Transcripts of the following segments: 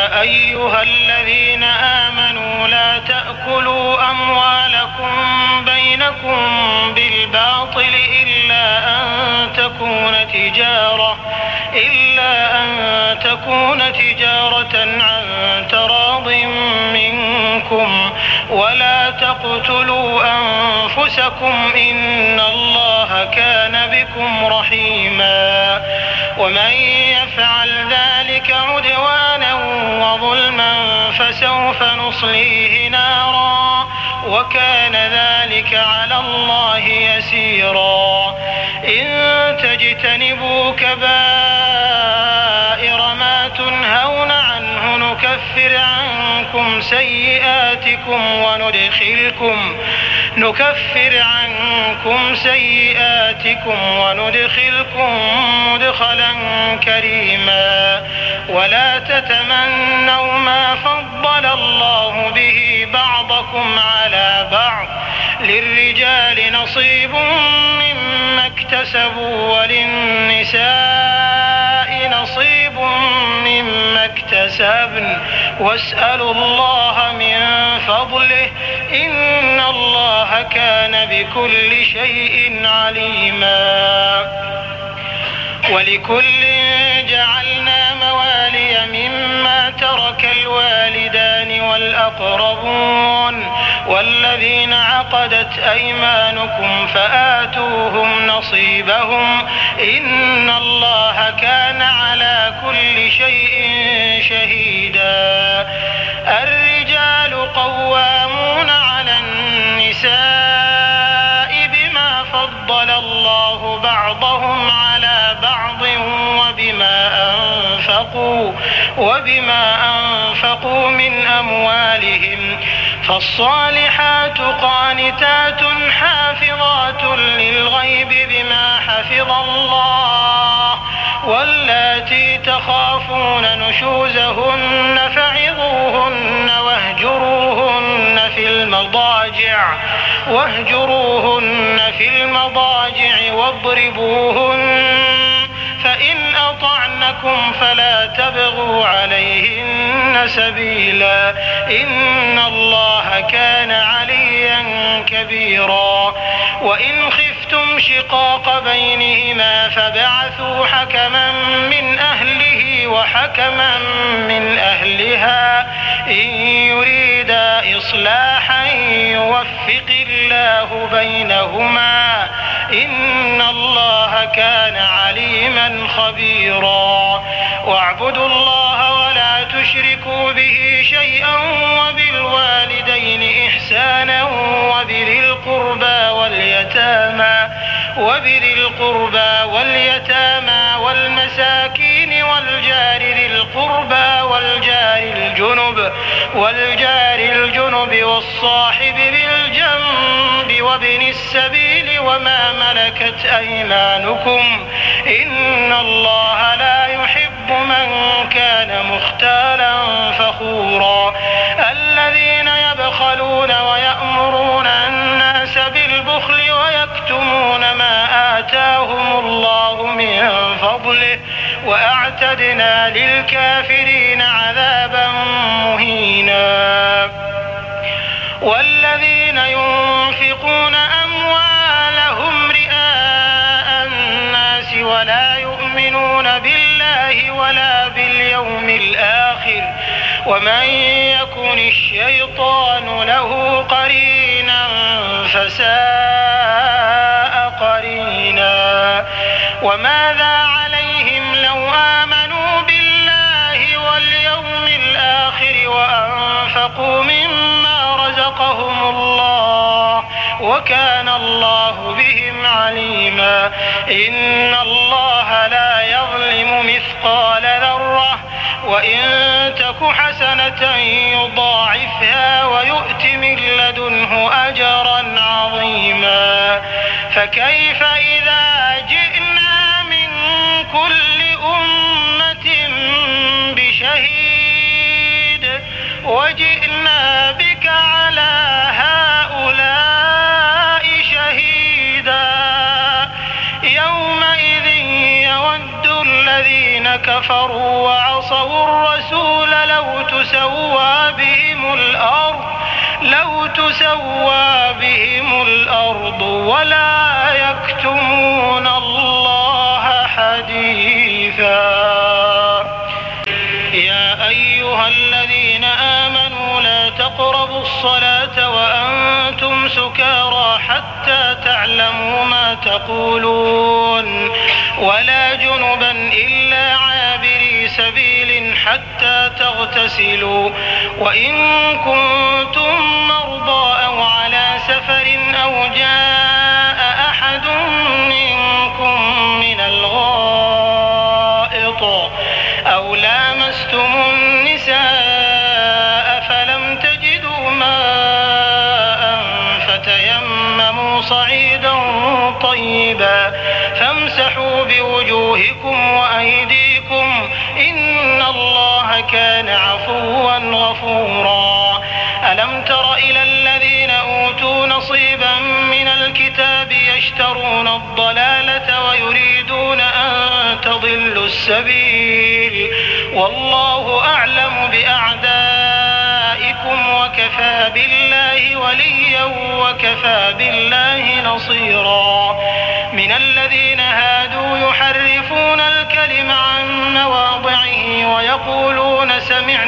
أيها الذين آمنوا لا تأكلوا أموالكم بينكم بالباطل إلا أن تكون تجارة عن تراض منكم ولا تقتلوا أنفسكم إن الله كان بكم رحيما ومن يفعل ذلك عدوانا وظلما فسوف نصليه نارا وكان ذلك على الله يسيرا إن تجتنبوا كبائر ما تنهون عنه نكفر عنكم سيئاتكم وندخلكم مدخلا كريما ولا تتمنوا ما فضل الله به بعضكم على بعض للرجال نصيب مما اكتسبوا وللنساء نصيب مما اكتسبن واسألوا الله من فضله إن الله كان بكل شيء عليما ولكل جعلنا موالي مما ترك الوالدان والأقربون والذين عقدت أيمانكم فآتوهم نصيبهم إن الله كان على كل شيء شهيدا الرجال قوامون على النساء بما فضل الله بعضهم على بعض وبما أنفقوا من أموالهم فالصالحات قانتات حافظات للغيب بما حفظ الله واللاتي تخافون نشوزهن فعظوهن واهجروهن في المضاجع واضربوهن فإن أطعنكم فلا تبغوا عليهن سبيلا إن الله كان عليا كبيرا وإن خفتم شقاق بينهما فبعثوا حكما من أهله وحكما من أهلها إن يريدا إصلاحا يوفق الله بينهما إن الله كان عليما خبيرا واعبدوا الله ولا تشركوا به شيئا وبالوالدين إحسانا وبذي القربى واليتامى والمساكين والجار ذي القربى والجار الجنب والصاحب بالجنب وابن السبيل وما ملكت أيمانكم إن الله لا يحب من كان مختالا فخورا الذين يبخلون ويأمرون الناس بالبخل ويكتمون ما آتاهم الله من فضله وأعتدنا للكافرين عذابا مهينا والذين ينفقون أموالهم رئاء الناس ولا يؤمنون بالله ولا باليوم الآخر ومن يكن الشيطان له قرينا فساء قرينا وماذا عليهم لو آمنوا بالله واليوم الآخر وأنفقوا مما رزقهم الله وكان الله بهم عليما إن الله لا يظلم مثقال ذرة وإن تك حسنة يضاعفها ويؤت من لدنه أجرا عظيما فكيف إذا جئنا من كل أمة بشهيد وجئنا بك على هؤلاء شهيدا يومئذ يود الذين كفروا وعصوا الرسول لو تسوى بهم الأرض ولا يكتمون الله حديثا. يا أيها الذين آمنوا لا تقربوا الصلاة وأنتم سكارى حتى تعلموا ما تقولون ولا جنبا إلا عابري سبيل حتى تغتسلوا وإن كنتم مرضى أو على سفر أو جاء أحد منكم من الغائط أو لامستم النساء فلم تجدوا ماء فتيمموا صعيدا طيبا فامسحوا بوجوهكم وأيديكم إن الله كان عفوا غفورا. ألم تر إلى الذين أوتوا نصيبا من الكتاب يشترون الضلالة ويريدون أن تضلوا السبيل والله أعلم بأعدائكم وكفى بالله وليا وكفى بالله نصيرا. من الذين هادوا يحرفون الكلم عن مواضعه ويقولون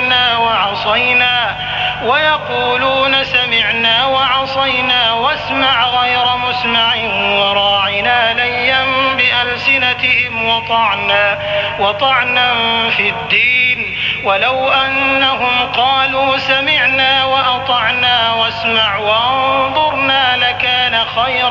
سمعنا وعصينا واسمع غير مسمع وراعنا ليا بألسنتهم وطعنا في الدين ولو أنهم قالوا سمعنا وأطعنا واسمع وانظرنا لكان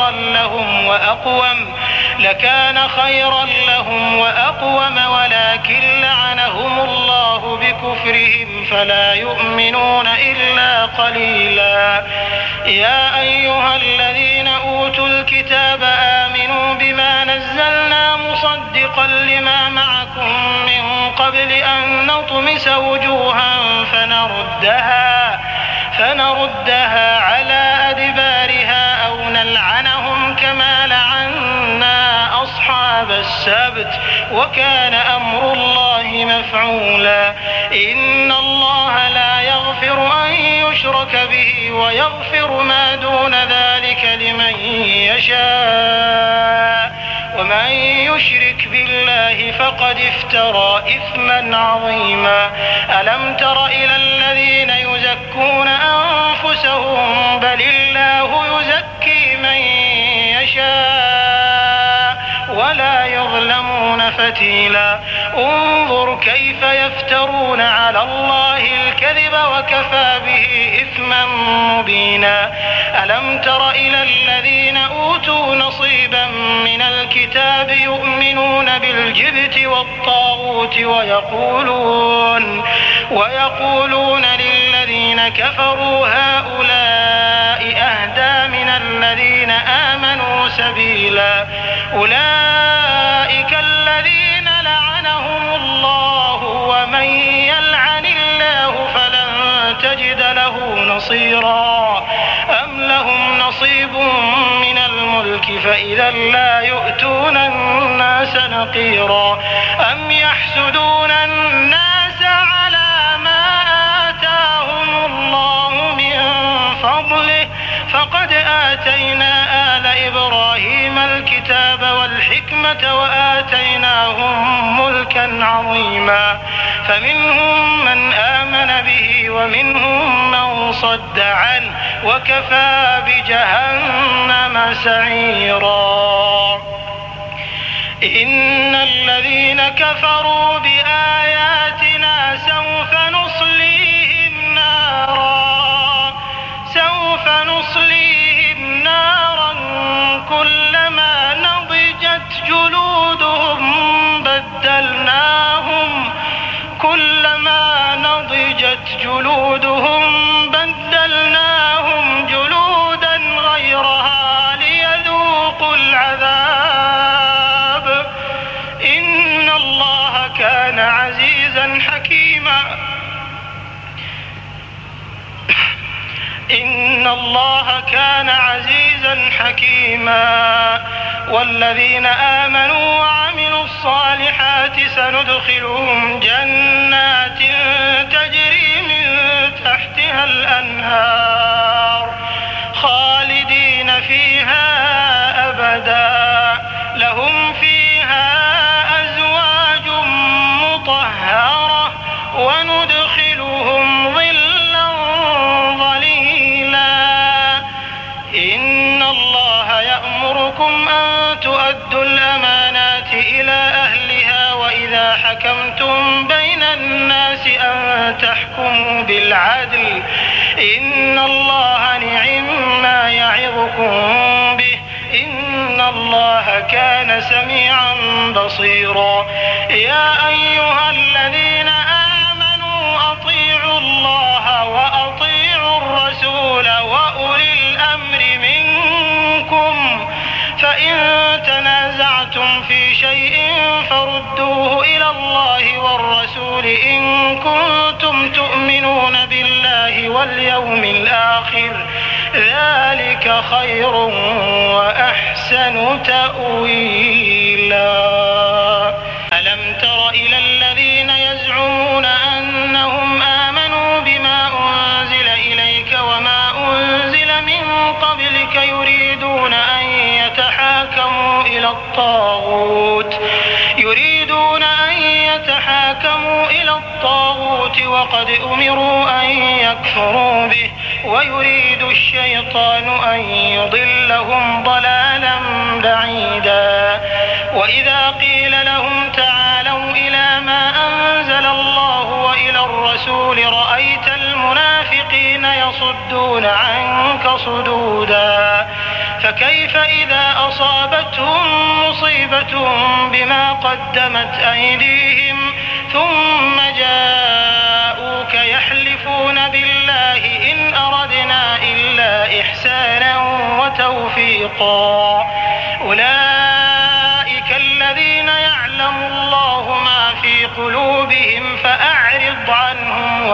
خيرا لهم وأقوم ولكن لعنهم الله بكفرهم فلا يؤمنون إلا قليلا. يا أيها الذين أوتوا الكتاب آمنوا بما نزلنا مصدقا لما معكم من قبل أن نطمس وجوها فنردها على أدبارها أو نلعنهم كما لعنا أصحاب السبت وكان أمر الله مفعولا. إن الله لا يغفر أن يشرك به ويغفر ما دون ذلك لمن يشاء ومن يشرك بالله فقد افترى إثما عظيما. ألم تر إلى الذين يزكون أنفسهم بل الله يزكي من يشاء ولا يظلمون فتيلا. انظر كيف يفترون على الله الكذب وكفى به إثما مبينا. ألم تر إلى الذين أوتوا نصيبا من الكتاب يؤمنون بالجبت والطاغوت ويقولون للذين كفروا هؤلاء أهدى من الذين آمنوا سبيلا. أولئك الذين لعنهم الله ومن يلعن الله فلن تجد له نصيرا. أم لهم نصيب من الملك فإذا لا يؤتون الناس نقيرا. أم يحسدون الناس على ما آتاهم الله من فضله فقد آتينا آل إبراهيم الكتاب والحكمة وآتيناهم ملكا عظيما. فمنهم من آمن به ومنهم من صد عنه وكفى بجهنم سعيرا. إن الذين كفروا بآياتنا سوف نصليهم نارا كلما نضجت جلودهم بدلناهم جلودا غيرها ليذوقوا العذاب. إن الله كان عزيزا حكيما. والذين آمنوا وعملوا الصالحات سندخلهم جنات تجري من وندخلهم ظلا ظليلا. إن الله يأمركم أن تؤدوا الأمانات إلى أهلها وإذا حكمتم بين الناس أن تحكموا بالعدل. إن الله نعم يعظكم به. إن الله كان سميعا بصيرا. يا أيها الذين آمنوا أطيعوا الله وأطيعوا الرسول وأولي الأمر منكم، فإن تنازعتم في شيء فردوه إلى الله والرسول إن كنتم تؤمنون بالله واليوم الآخر، ذلك خير وأحسن تأويلا. ألم تر إلى الذين يزعمون أنهم آمنوا بما أنزل إليك وما أنزل من قبلك يريدون أن يتحاكموا إلى الطاغوت وقد أمروا أن يكفروا به ويريد الشيطان أن يضلهم ضلالا بعيدا. وإذا قيل لهم تعالوا إلى ما أنزل الله وإلى الرسول رأيت المنافقين يصدون عنك صدودا. فكيف إذا أصابتهم مصيبة بما قدمت أيديهم ثم جاءوك يحلفون بالله إن أردنا إلا إحسانا وتوفيقا. أولئك الذين يعلم الله ما في قلوبهم فأعرض عنهم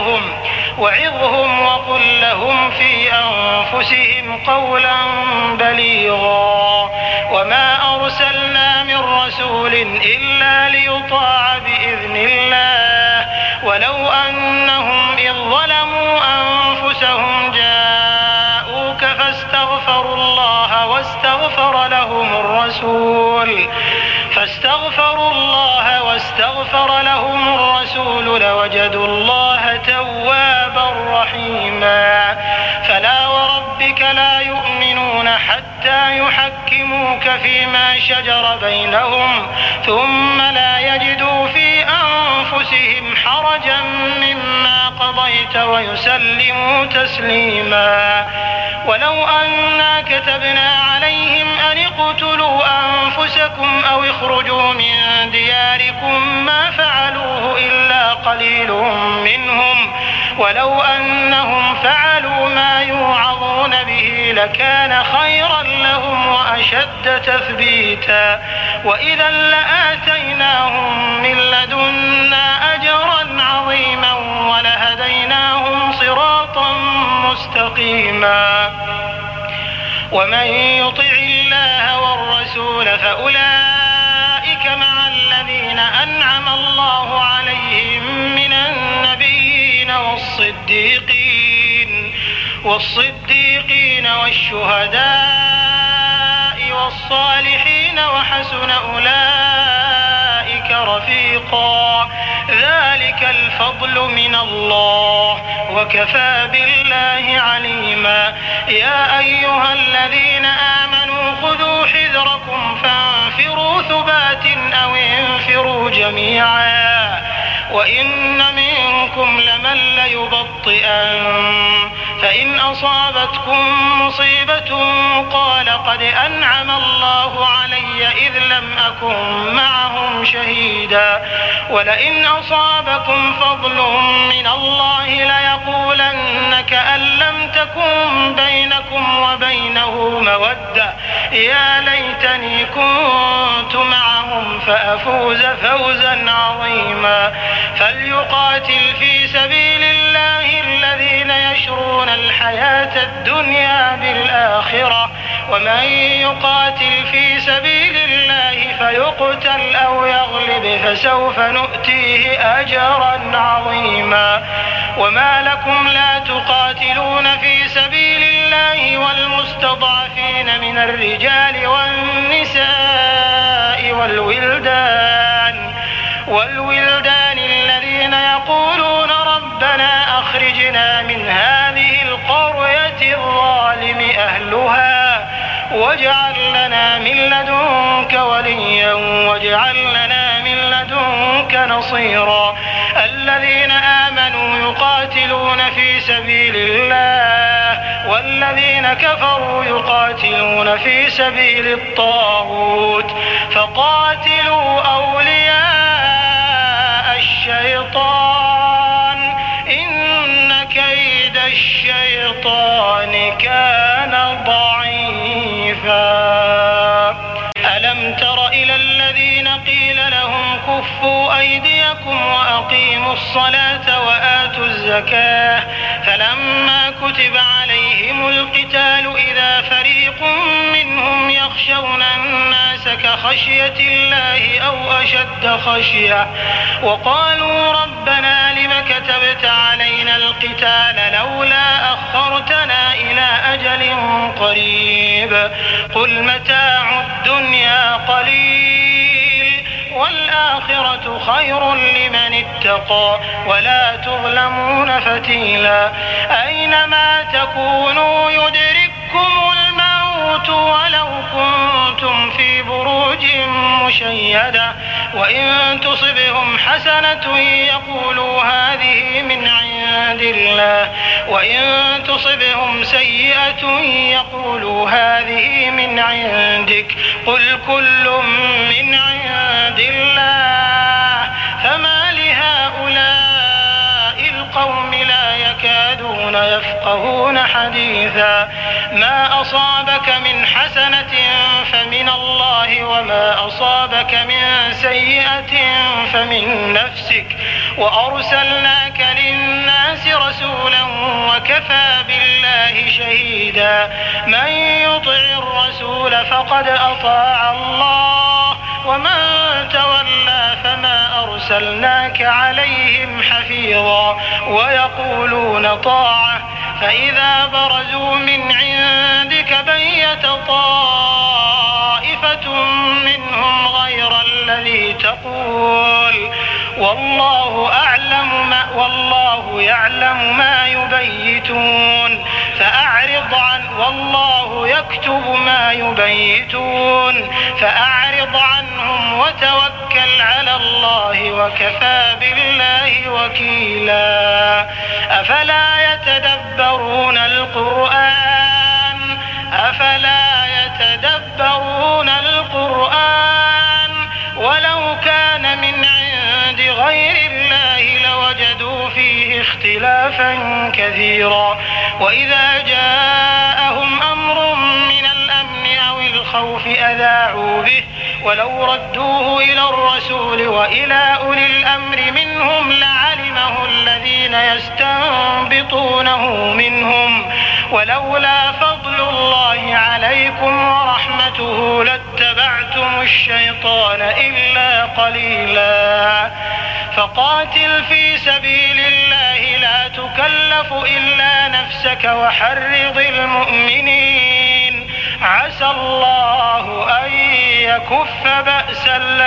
وعظهم وقل لهم في أنفسهم قولا بليغا. وما أرسلنا من رسول إلا ليطاع بإذن الله ولو أنهم إذ ظلموا أنفسهم جاءوك فاستغفروا الله واستغفر لهم الرسول لوجدوا الله توابا رحيما. فلا وربك لا يؤمنون حتى يحكموك فيما شجر بينهم ثم لا يجدوا في أنفسهم حرجا مما قضيت ويسلموا تسليما. ولو أنا كتبنا عليهم أن اقتلوا أنفسكم أو اخرجوا من دياركم ما فعلوه إلا قليل منهم ولو أنهم فعلوا ما يوعظون به لكان خيرا لهم وأشد تثبيتا. وإذا لآتيناهم من لدنا أجرا عظيما ولهديناهم صراطا مستقيما. ومن يطع الله والرسول فأولئك مع الذين أنعم الله عليهم من النبيين والصديقين والشهداء والصالحين وحسن أولئك رفيقا. ذلك الفضل من الله وكفى بالله عليما. يا أيها الذين آمنوا خذوا حذركم فانفروا ثبات أو انفروا جميعا وإن منكم لمن ليبطئن فإن أصابتكم مصيبة قال قد أنعم الله علي إذ لم أكن معهم شهيدا ولئن أصابكم فضل من الله ليقولن كأن لم تكن بينكم وبينه مودة يا ليتني كنت معهم فأفوز فوزا عظيما. فليقاتل في سبيل الله الذين يشرون الحياة الدنيا بالآخرة ومن يقاتل في سبيل الله فيقتل أو يغلب فسوف نؤتيه أجرا عظيما. وما لكم لا تقاتلون في سبيل الله والمستضعفين من الرجال والنساء والولدان الذين يقولون واجعل لنا من لدنك وليا واجعل لنا من لدنك نصيرا. الذين آمنوا يقاتلون في سبيل الله والذين كفروا يقاتلون في سبيل الطاغوت فقاتلوا أولياء الشيطان إن كيد الشيطان كان ضعيفا. ألم تر إلى الذين قيل لهم كفوا أيديكم وأقيموا الصلاة وآتوا الزكاة فلما كتب عليهم القتال إذا فريق منهم يخشون الناس كخشية الله أو أشد خشية وقالوا ربنا لم كتبت علينا القتال لولا أخرتنا إلى أجل قريب قل متاع الدنيا قليل والآخرة خير لمن اتقى ولا تظلمون فتيلا. أينما تكونوا يدرككم الموت ولو كنتم في بروج مشيدة وإن تصبهم حسنة يقولوا هذه من عند الله وإن تصبهم سيئة يقولوا هذه من عندك قل كل من عند الله فما لهؤلاء القوم لا يكادون يفقهون حديثا. ما أصابك من حسنة فمن الله وما أصابك من سيئة فمن نفسك وأرسلناك للناس رسولا وكفى بالله شهيدا. من يطع الرسول فقد أطاع الله ومن تولى فما أرسلناك عليهم حفيظا. ويقولون طاعة فإذا برزوا من عندك بيت طائفة منهم غير الذي تقول والله يعلم ما يبيتون فأعرض عنه والله يكتب ما يبيتون فأعرض عنهم وتوكل على الله وكفى بالله وكيلا. أفلا يتدبرون القرآن ولو كان من عند غير الله لوجدوا فيه اختلافا كثيرا. وإذا جاءهم أمر من الأمن أو الخوف أذاعوا به ولو ردوه إلى الرسول وإلى أولي الأمر منهم لعلمه الذين يستنبطونه منهم ولولا فضل الله عليكم ورحمته لاتبعتم الشيطان إلا قليلا. فقاتل في سبيل الله لا تكلف إلا نفسك وحرض المؤمنين عسى الله أن يكف بأس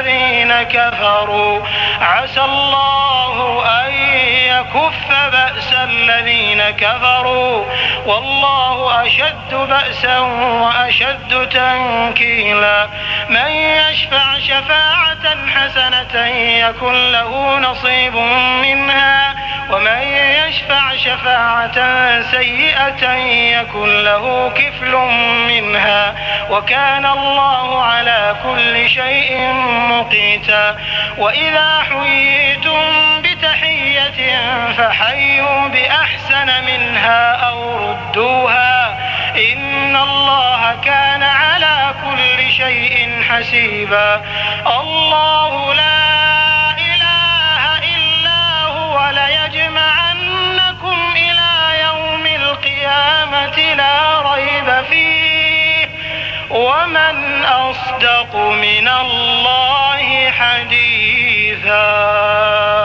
الذين كفروا والله أشد بأسا وأشد تنكيلا. من يشفع شفاعة حسنة يكن له نصيب منها ومن يشفع شفاعة سيئة يكن له كفل منها وكان الله على كل شيء مقيتا. وإذا حييتم بتحية فحيوا بأحسن منها أو ردوها إن الله كان على كل شيء حسيبا. الله لا إله إلا هو ليجمعنكم إلى يوم القيامة لا ريب فيه ومن أصدق من الله حديثا.